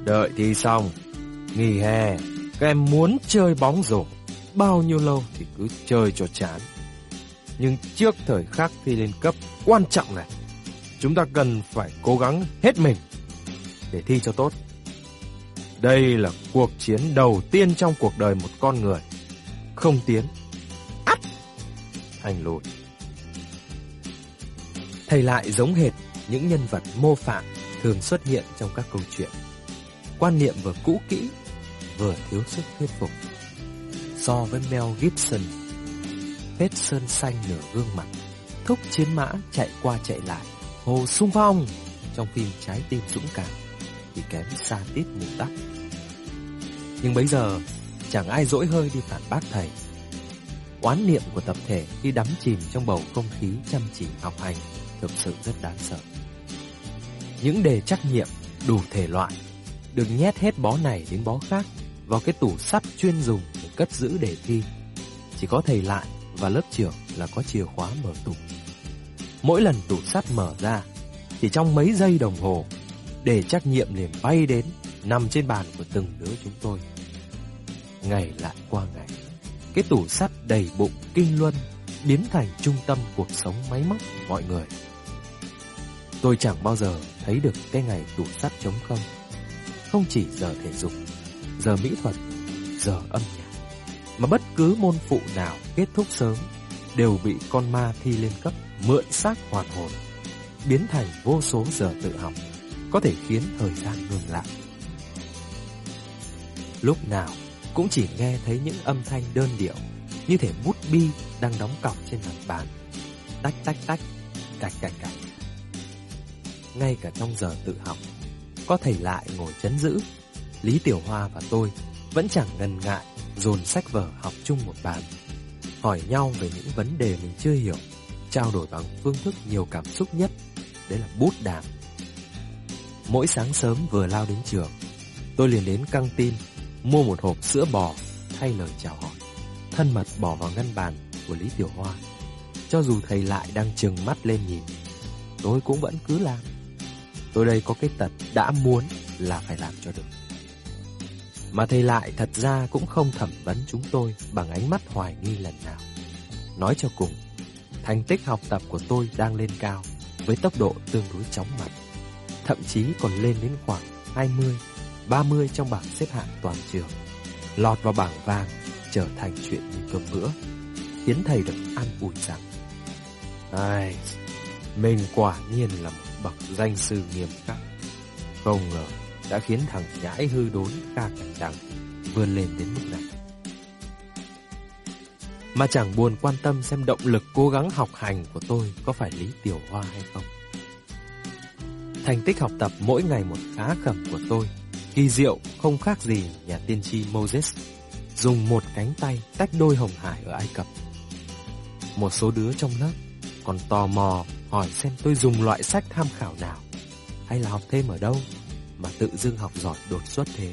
Đợi thi xong, nghỉ hè, các em muốn chơi bóng rổ bao nhiêu lâu thì cứ chơi cho chán. Nhưng trước thời khắc thi lên cấp quan trọng này, chúng ta cần phải cố gắng hết mình để thi cho tốt. Đây là cuộc chiến đầu tiên trong cuộc đời một con người. Không tiến, ắt thành lùi. Thầy lại giống hệt những nhân vật mô phạm thường xuất hiện trong các câu chuyện. Quan niệm vừa cũ kỹ, vừa thiếu sức thuyết phục. So với Mel Gibson, vết sơn xanh nửa gương mặt, thúc chiến mã chạy qua chạy lại, hô xung phong trong phim Trái tim dũng cảm thì kém xa tít mù tắt. Nhưng bấy giờ chẳng ai dỗi hơi đi phản bác thầy. Oán niệm của tập thể khi đắm chìm trong bầu không khí chăm chỉ học hành thực sự rất đáng sợ. Những đề trắc nghiệm đủ thể loại được nhét hết bó này đến bó khác vào cái tủ sắt chuyên dùng để cất giữ đề thi. Chỉ có thầy lại và lớp trưởng là có chìa khóa mở tủ. Mỗi lần tủ sắt mở ra, chỉ trong mấy giây đồng hồ, đề trắc nghiệm liền bay đến, nằm trên bàn của từng đứa chúng tôi. Ngày lại qua ngày, cái tủ sắt đầy bụng kinh luân biến thành trung tâm cuộc sống máy móc của mọi người. Tôi chẳng bao giờ thấy được cái ngày tủ sắt trống không. Không chỉ giờ thể dục, giờ mỹ thuật, giờ âm nhạc, mà bất cứ môn phụ nào kết thúc sớm đều bị con ma thi lên cấp mượn xác hoàn hồn, biến thành vô số giờ tự học, có thể khiến thời gian ngừng lại. Lúc nào cũng chỉ nghe thấy những âm thanh đơn điệu, như thể bút bi đang đóng cọc trên mặt bàn. Tách tách tách, cạch cạch cạch. Ngay cả trong giờ tự học, có thầy lại ngồi trấn giữ, Lý Tiểu Hoa và tôi vẫn chẳng ngần ngại dồn sách vở học chung một bàn, hỏi nhau về những vấn đề mình chưa hiểu, trao đổi bằng phương thức nhiều cảm xúc nhất, đấy là bút đàm. Mỗi sáng sớm vừa lao đến trường, tôi liền đến căng tin mua một hộp sữa bò thay lời chào hỏi, thân mật bỏ vào ngăn bàn của Lý Tiểu Hoa. Cho dù thầy lại đang trừng mắt lên nhìn, tôi cũng vẫn cứ làm. Tôi đây có cái tật đã muốn là phải làm cho được. Mà thầy lại thật ra cũng không thẩm vấn chúng tôi bằng ánh mắt hoài nghi lần nào. Nói cho cùng, thành tích học tập của tôi đang lên cao với tốc độ tương đối chóng mặt, thậm chí còn lên đến khoảng 20, 30 trong bảng xếp hạng toàn trường, lọt vào bảng vàng trở thành chuyện như cơm bữa, khiến thầy được an ủi rằng: ai, mình quả nhiên là một bậc danh sư nghiêm khắc. Không ngờ đã khiến thằng nhãi hư đốn ca cảnh đằng vươn lên đến mức này. Mà chẳng buồn quan tâm xem động lực cố gắng học hành của tôi có phải Lý Tiểu Hoa hay không. Thành tích học tập mỗi ngày một khá khẩm của tôi kỳ diệu không khác gì nhà tiên tri Moses dùng một cánh tay tách đôi Hồng Hải ở Ai Cập. Một số đứa trong lớp còn tò mò hỏi xem tôi dùng loại sách tham khảo nào, hay là học thêm ở đâu mà tự dưng học giỏi đột xuất thế.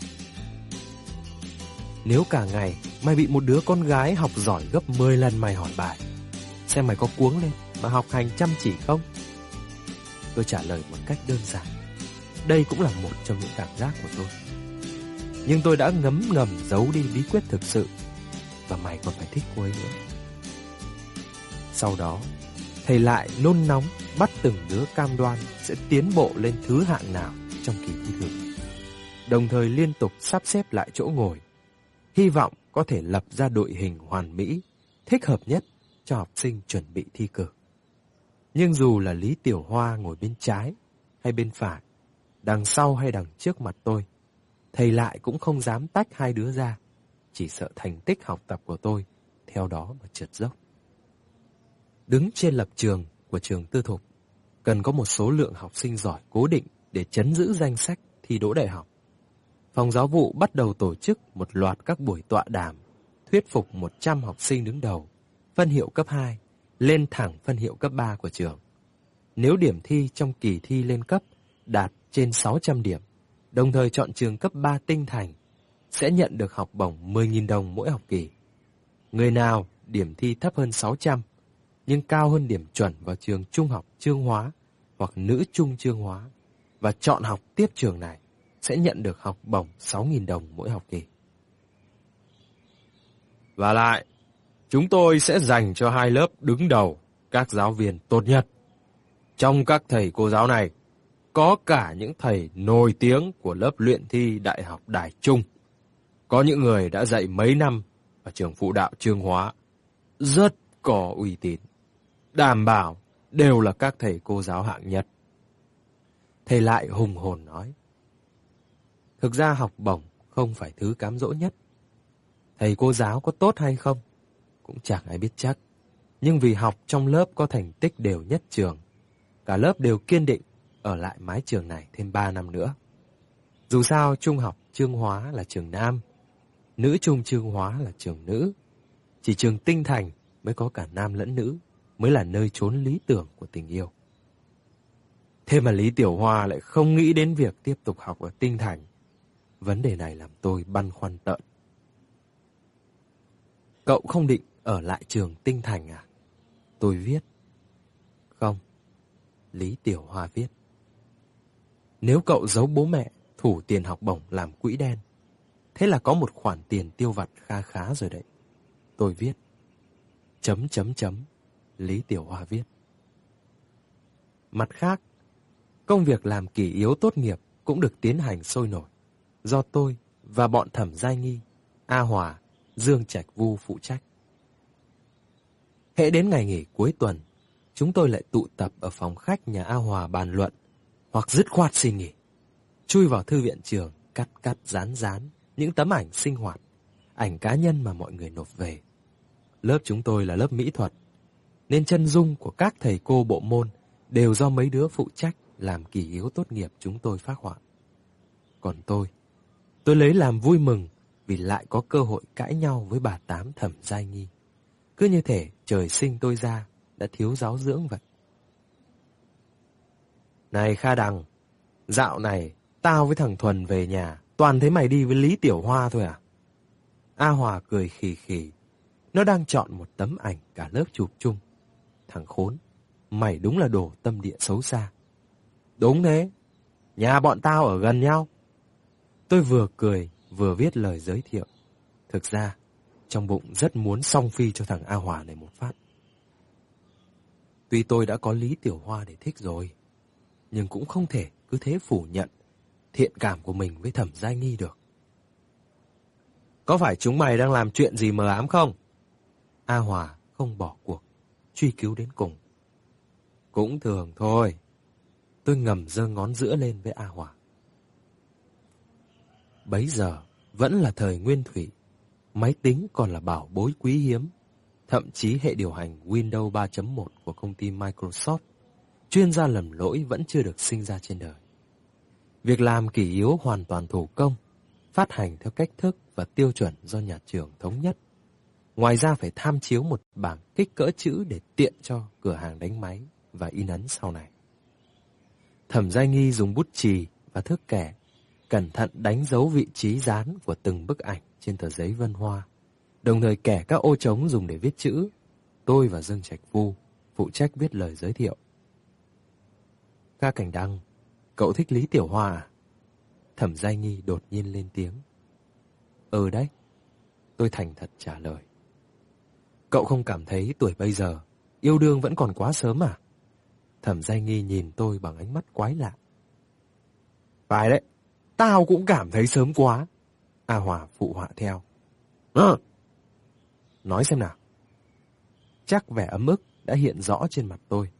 Nếu cả ngày mày bị một đứa con gái học giỏi gấp 10 lần mày hỏi bài, xem mày có cuống lên mà học hành chăm chỉ không? Tôi trả lời một cách đơn giản. Đây cũng là một trong những cảm giác của tôi. Nhưng tôi đã ngấm ngầm giấu đi bí quyết thực sự, và mày còn phải thích cô ấy nữa. Sau đó, thầy lại nôn nóng bắt từng đứa cam đoan sẽ tiến bộ lên thứ hạng nào trong kỳ thi thử, đồng thời liên tục sắp xếp lại chỗ ngồi, hy vọng có thể lập ra đội hình hoàn mỹ, thích hợp nhất cho học sinh chuẩn bị thi cử. Nhưng dù là Lý Tiểu Hoa ngồi bên trái hay bên phải, đằng sau hay đằng trước mặt tôi, thầy lại cũng không dám tách hai đứa ra, chỉ sợ thành tích học tập của tôi theo đó mà trượt dốc. Đứng trên lập trường của trường tư thục, cần có một số lượng học sinh giỏi cố định để trấn giữ danh sách thi đỗ đại học. Phòng giáo vụ bắt đầu tổ chức một loạt các buổi tọa đàm, thuyết phục 100 học sinh đứng đầu, phân hiệu cấp 2, lên thẳng phân hiệu cấp 3 của trường. Nếu điểm thi trong kỳ thi lên cấp đạt trên 600 điểm, đồng thời chọn trường cấp 3 tinh thành, sẽ nhận được học bổng 10.000 đồng mỗi học kỳ. Người nào điểm thi thấp hơn 600, nhưng cao hơn điểm chuẩn vào trường trung học Chương Hóa hoặc nữ trung Chương Hóa và chọn học tiếp trường này, sẽ nhận được học bổng 6.000 đồng mỗi học kỳ. Và lại, chúng tôi sẽ dành cho 2 lớp đứng đầu các giáo viên tốt nhất. Trong các thầy cô giáo này, có cả những thầy nổi tiếng của lớp luyện thi Đại học Đài Trung. Có những người đã dạy mấy năm ở trường phụ đạo Chương Hóa, rất có uy tín. Đảm bảo đều là các thầy cô giáo hạng nhất. Thầy lại hùng hồn nói. Thực ra học bổng không phải thứ cám dỗ nhất. Thầy cô giáo có tốt hay không cũng chẳng ai biết chắc. Nhưng vì học trong lớp có thành tích đều nhất trường, cả lớp đều kiên định ở lại mái trường này thêm 3 năm nữa. Dù sao trung học Chương Hóa là trường nam, nữ trung Chương Hóa là trường nữ. Chỉ trường Tinh Thành mới có cả nam lẫn nữ, mới là nơi chốn lý tưởng của tình yêu. Thế mà Lý Tiểu Hoa lại không nghĩ đến việc tiếp tục học ở Tinh Thành. Vấn đề này làm tôi băn khoăn tợn. Cậu không định ở lại trường Tinh Thành à? Tôi viết. Không. Lý Tiểu Hoa viết. Nếu cậu giấu bố mẹ, thủ tiền học bổng làm quỹ đen, thế là có một khoản tiền tiêu vặt kha khá rồi đấy. Tôi viết. ... Lý Tiểu Hoa viết. Mặt khác, công việc làm kỷ yếu tốt nghiệp cũng được tiến hành sôi nổi, do tôi và bọn Thẩm Giai Nghi, A Hòa, Dương Trạch Vu phụ trách. Hễ đến ngày nghỉ cuối tuần, chúng tôi lại tụ tập ở phòng khách nhà A Hòa bàn luận, hoặc dứt khoát xin nghỉ, chui vào thư viện trường, cắt dán những tấm ảnh sinh hoạt, ảnh cá nhân mà mọi người nộp về. Lớp chúng tôi là lớp mỹ thuật, nên chân dung của các thầy cô bộ môn đều do mấy đứa phụ trách làm kỷ yếu tốt nghiệp chúng tôi phác họa. Còn tôi lấy làm vui mừng vì lại có cơ hội cãi nhau với bà Tám Thẩm Giai Nghi. Cứ như thể trời sinh tôi ra đã thiếu giáo dưỡng vậy. Này Kha Đằng, dạo này tao với thằng Thuần về nhà toàn thấy mày đi với Lý Tiểu Hoa thôi à? A Hòa cười khì khì. Nó đang chọn một tấm ảnh cả lớp chụp chung. Thằng khốn, mày đúng là đồ tâm địa xấu xa. Đúng thế, nhà bọn tao ở gần nhau. Tôi vừa cười vừa viết lời giới thiệu. Thực ra, trong bụng rất muốn song phi cho thằng A Hòa này một phát. Tuy tôi đã có Lý Tiểu Hoa để thích rồi, nhưng cũng không thể cứ thế phủ nhận thiện cảm của mình với Thẩm Giai Nghi được. Có phải chúng mày đang làm chuyện gì mờ ám không? A Hòa không bỏ cuộc, truy cứu đến cùng. Cũng thường thôi. Tôi ngầm giơ ngón giữa lên với A Hòa. Bấy giờ vẫn là thời nguyên thủy, máy tính còn là bảo bối quý hiếm. Thậm chí hệ điều hành Windows 3.1 của công ty Microsoft, chuyên gia lầm lỗi vẫn chưa được sinh ra trên đời. Việc làm kỷ yếu hoàn toàn thủ công, phát hành theo cách thức và tiêu chuẩn do nhà trường thống nhất. Ngoài ra phải tham chiếu một bảng kích cỡ chữ để tiện cho cửa hàng đánh máy và in ấn sau này. Thẩm Giai Nghi dùng bút chì và thước kẻ cẩn thận đánh dấu vị trí dán của từng bức ảnh trên tờ giấy vân hoa, đồng thời kẻ các ô trống dùng để viết chữ. Tôi và Dương Trạch Vu phụ trách viết lời giới thiệu. Kha Cảnh Đăng, cậu thích Lý Tiểu Hoa à? Thẩm Giai Nghi đột nhiên lên tiếng. Ừ đấy, tôi thành thật trả lời. Cậu không cảm thấy tuổi bây giờ yêu đương vẫn còn quá sớm à? Thẩm Giai Nghi nhìn tôi bằng ánh mắt quái lạ. Phải đấy, tao cũng cảm thấy sớm quá. A Hòa phụ họa theo. Nói xem nào. Chắc vẻ ấm ức đã hiện rõ trên mặt tôi.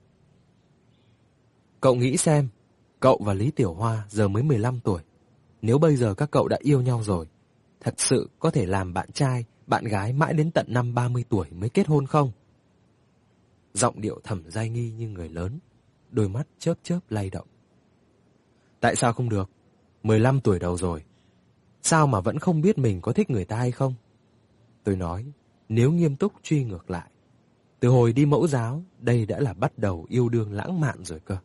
Cậu nghĩ xem, cậu và Lý Tiểu Hoa giờ mới 15 tuổi. Nếu bây giờ các cậu đã yêu nhau rồi, thật sự có thể làm bạn trai, bạn gái mãi đến tận năm 30 tuổi mới kết hôn không? Giọng điệu Thẩm Giai Nghi như người lớn, đôi mắt chớp chớp lay động. Tại sao không được? 15 tuổi đầu rồi. Sao mà vẫn không biết mình có thích người ta hay không? Tôi nói, nếu nghiêm túc truy ngược lại, từ hồi đi mẫu giáo, đây đã là bắt đầu yêu đương lãng mạn rồi cơ.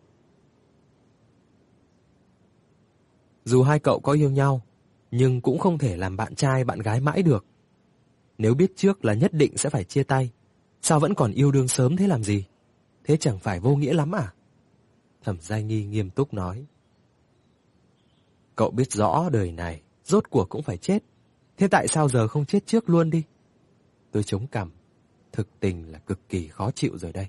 Dù hai cậu có yêu nhau, nhưng cũng không thể làm bạn trai bạn gái mãi được. Nếu biết trước là nhất định sẽ phải chia tay, sao vẫn còn yêu đương sớm thế làm gì? Thế chẳng phải vô nghĩa lắm à? Thẩm Giai Nghi nghiêm túc nói. Cậu biết rõ đời này, rốt cuộc cũng phải chết. Thế tại sao giờ không chết trước luôn đi? Tôi chống cằm. Thực tình là cực kỳ khó chịu rồi đây.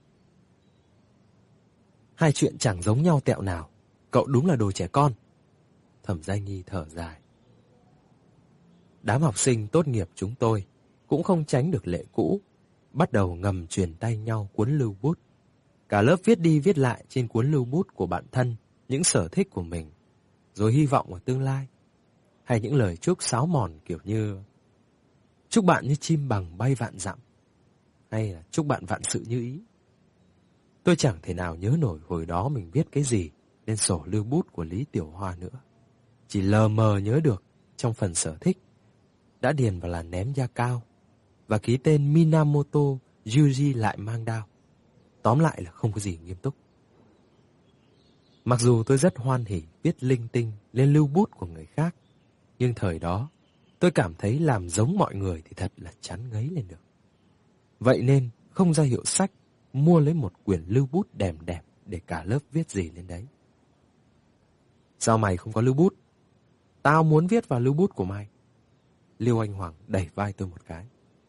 Hai chuyện chẳng giống nhau tẹo nào. Cậu đúng là đồ trẻ con. Thẩm Giai Nghi thở dài. Đám học sinh tốt nghiệp chúng tôi cũng không tránh được lệ cũ, bắt đầu ngầm truyền tay nhau cuốn lưu bút. Cả lớp viết đi viết lại trên cuốn lưu bút của bản thân những sở thích của mình, rồi hy vọng vào tương lai, hay những lời chúc sáo mòn kiểu như chúc bạn như chim bằng bay vạn dặm, hay là chúc bạn vạn sự như ý. Tôi chẳng thể nào nhớ nổi hồi đó mình viết cái gì lên sổ lưu bút của Lý Tiểu Hoa nữa. Chỉ lờ mờ nhớ được trong phần sở thích đã điền vào là ném da cao và ký tên Minamoto Yuji lại mang đao. Tóm lại là không có gì nghiêm túc. Mặc dù tôi rất hoan hỉ viết linh tinh lên lưu bút của người khác, nhưng thời đó tôi cảm thấy làm giống mọi người thì thật là chán ngấy lên được. Vậy nên không ra hiệu sách, mua lấy một quyển lưu bút đẹp đẹp để cả lớp viết gì lên đấy. Sao mày không có lưu bút? Tao muốn viết vào lưu bút của mày. Liêu Anh Hoàng đẩy vai tôi một cái.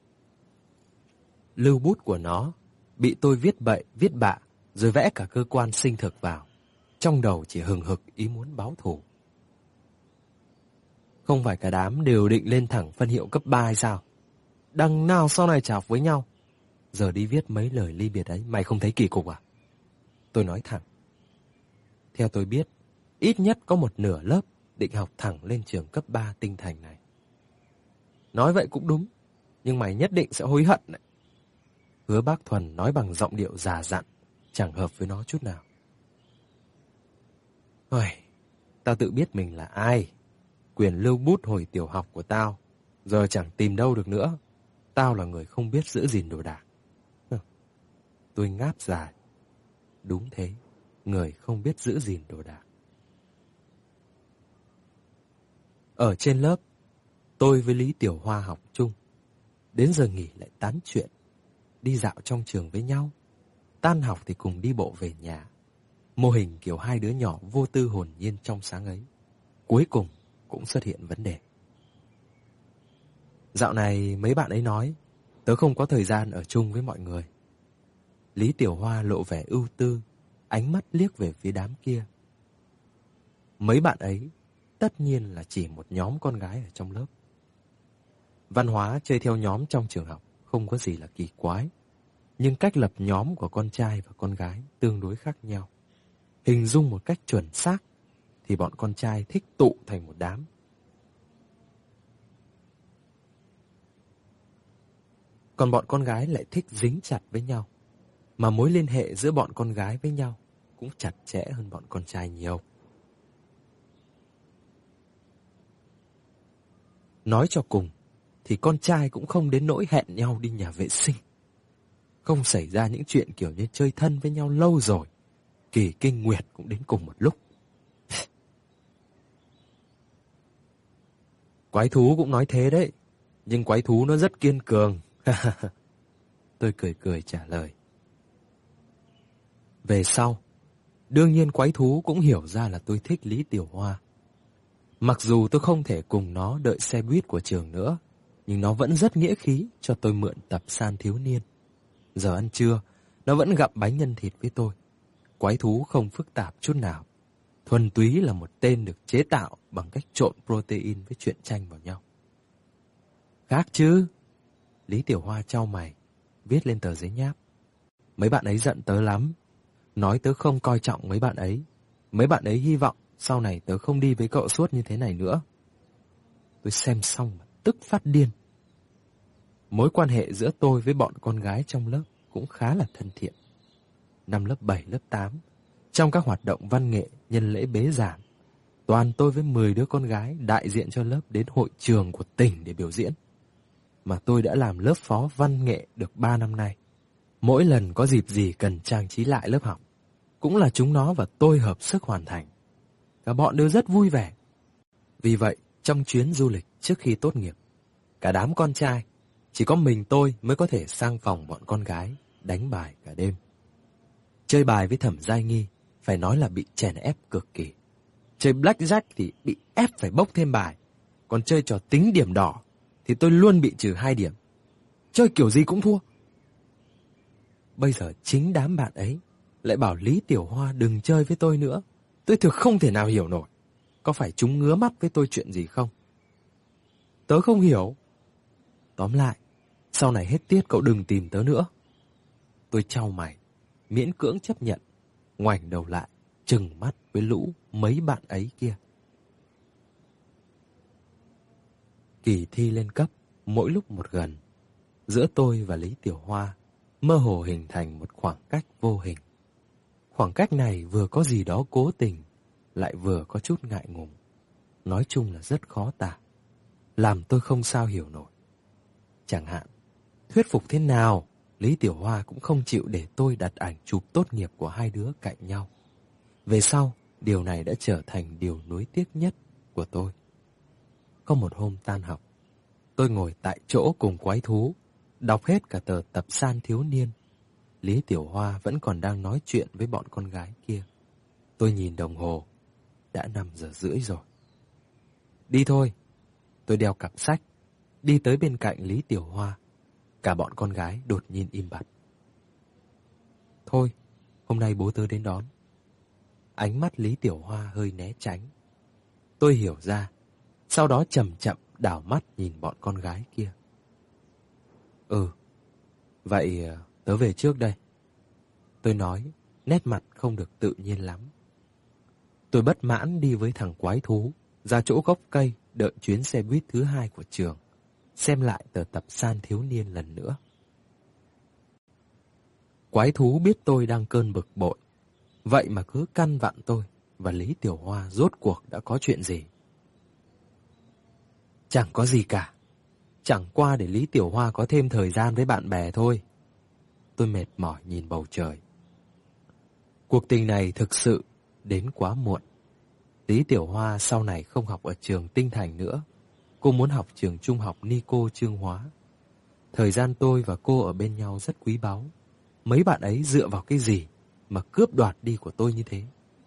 Lưu bút của nó bị tôi viết bậy, viết bạ, rồi vẽ cả cơ quan sinh thực vào. Trong đầu chỉ hừng hực ý muốn báo thù. Không phải cả đám đều định lên thẳng phân hiệu cấp 3 hay sao? Đằng nào sau này chọc với nhau. Giờ đi viết mấy lời ly biệt ấy, mày không thấy kỳ cục à? Tôi nói thẳng. Theo tôi biết, ít nhất có một nửa lớp định học thẳng lên trường cấp 3 Tinh Thành này. Nói vậy cũng đúng, nhưng mày nhất định sẽ hối hận đấy. Hứa Bác Thuần nói bằng giọng điệu già dặn, chẳng hợp với nó chút nào. Ôi, tao tự biết mình là ai. Quyển lưu bút hồi tiểu học của tao giờ chẳng tìm đâu được nữa. Tao là người không biết giữ gìn đồ đạc. Tôi ngáp dài. Đúng thế, người không biết giữ gìn đồ đạc. Ở trên lớp, tôi với Lý Tiểu Hoa học chung. Đến giờ nghỉ lại tán chuyện, đi dạo trong trường với nhau. Tan học thì cùng đi bộ về nhà. Mô hình kiểu hai đứa nhỏ vô tư hồn nhiên trong sáng ấy, cuối cùng cũng xuất hiện vấn đề. Dạo này mấy bạn ấy nói tớ không có thời gian ở chung với mọi người. Lý Tiểu Hoa lộ vẻ ưu tư, ánh mắt liếc về phía đám kia. Mấy bạn ấy tất nhiên là chỉ một nhóm con gái ở trong lớp. Văn hóa chơi theo nhóm trong trường học không có gì là kỳ quái, nhưng cách lập nhóm của con trai và con gái tương đối khác nhau. Hình dung một cách chuẩn xác thì bọn con trai thích tụ thành một đám. Còn bọn con gái lại thích dính chặt với nhau, mà mối liên hệ giữa bọn con gái với nhau cũng chặt chẽ hơn bọn con trai nhiều. Nói cho cùng thì con trai cũng không đến nỗi hẹn nhau đi nhà vệ sinh. Không xảy ra những chuyện kiểu như chơi thân với nhau lâu rồi, kỳ kinh nguyệt cũng đến cùng một lúc. Quái thú cũng nói thế đấy, nhưng quái thú nó rất kiên cường. Tôi cười cười trả lời. Về sau, đương nhiên quái thú cũng hiểu ra là tôi thích Lý Tiểu Hoa. Mặc dù tôi không thể cùng nó đợi xe buýt của trường nữa, nhưng nó vẫn rất nghĩa khí cho tôi mượn tập san thiếu niên. Giờ ăn trưa, nó vẫn gặm bánh nhân thịt với tôi. Quái thú không phức tạp chút nào, thuần túy là một tên được chế tạo bằng cách trộn protein với truyện tranh vào nhau. Khác chứ? Lý Tiểu Hoa chau mày, viết lên tờ giấy nháp. Mấy bạn ấy giận tớ lắm, nói tớ không coi trọng mấy bạn ấy. Mấy bạn ấy hy vọng sau này tớ không đi với cậu suốt như thế này nữa. Tôi xem xong mà tức phát điên. Mối quan hệ giữa tôi với bọn con gái trong lớp cũng khá là thân thiện. Năm lớp 7, lớp 8, trong các hoạt động văn nghệ nhân lễ bế giảng, toàn tôi với 10 đứa con gái đại diện cho lớp đến hội trường của tỉnh để biểu diễn. Mà tôi đã làm lớp phó văn nghệ được 3 năm nay. Mỗi lần có dịp gì cần trang trí lại lớp học, cũng là chúng nó và tôi hợp sức hoàn thành. Cả bọn đều rất vui vẻ. Vì vậy, trong chuyến du lịch trước khi tốt nghiệp, cả đám con trai, chỉ có mình tôi mới có thể sang phòng bọn con gái, đánh bài cả đêm. Chơi bài với Thẩm Giai Nghi, phải nói là bị chèn ép cực kỳ. Chơi blackjack thì bị ép phải bốc thêm bài. Còn chơi trò tính điểm đỏ thì tôi luôn bị trừ 2 điểm. Chơi kiểu gì cũng thua. Bây giờ chính đám bạn ấy lại bảo Lý Tiểu Hoa đừng chơi với tôi nữa. Tôi thực không thể nào hiểu nổi. Có phải chúng ngứa mắt với tôi chuyện gì không? Tớ không hiểu. Tóm lại, sau này hết tiết cậu đừng tìm tớ nữa. Tôi chau mày, miễn cưỡng chấp nhận, ngoảnh đầu lại, trừng mắt với lũ mấy bạn ấy kia. Kỳ thi lên cấp mỗi lúc một gần. Giữa tôi và Lý Tiểu Hoa mơ hồ hình thành một khoảng cách vô hình. Khoảng cách này vừa có gì đó cố tình, lại vừa có chút ngại ngùng. Nói chung là rất khó tả, làm tôi không sao hiểu nổi. Chẳng hạn, thuyết phục thế nào, Lý Tiểu Hoa cũng không chịu để tôi đặt ảnh chụp tốt nghiệp của hai đứa cạnh nhau. Về sau, điều này đã trở thành điều nuối tiếc nhất của tôi. Có một hôm tan học, tôi ngồi tại chỗ cùng quái thú, đọc hết cả tờ tập san thiếu niên. Lý Tiểu Hoa vẫn còn đang nói chuyện với bọn con gái kia. Tôi nhìn đồng hồ, đã 5 giờ rưỡi rồi. Đi thôi. Tôi đeo cặp sách, đi tới bên cạnh Lý Tiểu Hoa. Cả bọn con gái đột nhiên im bặt. Thôi, hôm nay bố tớ đến đón. Ánh mắt Lý Tiểu Hoa hơi né tránh. Tôi hiểu ra, sau đó chậm chậm đảo mắt nhìn bọn con gái kia. Vậy tớ về trước đây. Tôi nói, nét mặt không được tự nhiên lắm. Tôi bất mãn đi với thằng quái thú ra chỗ gốc cây đợi chuyến xe buýt thứ 2 của trường, xem lại tờ tập san thiếu niên lần nữa. Quái thú biết tôi đang cơn bực bội, vậy mà cứ căn vặn tôi và Lý Tiểu Hoa rốt cuộc đã có chuyện gì. Chẳng có gì cả, chẳng qua để Lý Tiểu Hoa có thêm thời gian với bạn bè thôi. Tôi mệt mỏi nhìn bầu trời. Cuộc tình này thực sự đến quá muộn. Lý Tiểu Hoa sau này không học ở trường Tinh Thành nữa. Cô muốn học trường trung học Nico Trương Hóa. Thời gian tôi và cô ở bên nhau rất quý báu. Mấy bạn ấy dựa vào cái gì mà cướp đoạt đi của tôi như thế?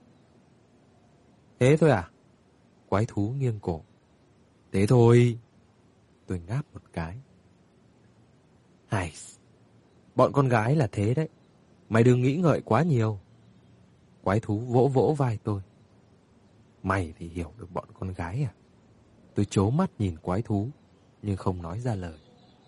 Thế thôi à? Quái thú nghiêng cổ. Thế thôi. Tôi ngáp một cái. Hài, bọn con gái là thế đấy. Mày đừng nghĩ ngợi quá nhiều. Quái thú vỗ vỗ vai tôi. Mày thì hiểu được bọn con gái à? Tôi trố mắt nhìn quái thú, nhưng không nói ra lời.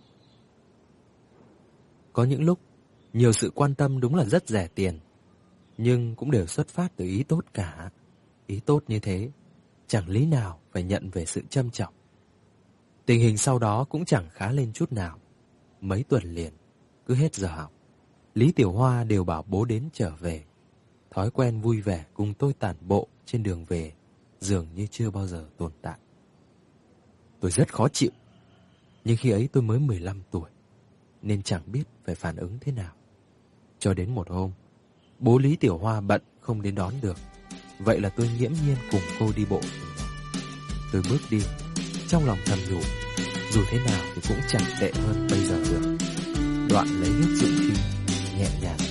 Có những lúc, nhiều sự quan tâm đúng là rất rẻ tiền, nhưng cũng đều xuất phát từ ý tốt cả. Ý tốt như thế, chẳng lý nào phải nhận về sự châm chọc. Tình hình sau đó cũng chẳng khá lên chút nào. Mấy tuần liền, cứ hết giờ học, Lý Tiểu Hoa đều bảo bố đến trở về. Thói quen vui vẻ cùng tôi tản bộ trên đường về dường như chưa bao giờ tồn tại. Tôi rất khó chịu, nhưng khi ấy tôi mới 15 tuổi, nên chẳng biết phải phản ứng thế nào. Cho đến một hôm, bố Lý Tiểu Hoa bận không đến đón được. Vậy là tôi nghiễm nhiên cùng cô đi bộ. Tôi bước đi, trong lòng thầm nhủ, dù thế nào thì cũng chẳng tệ hơn bây giờ được. Đoạn lấy hết dũng khí, nhẹ nhàng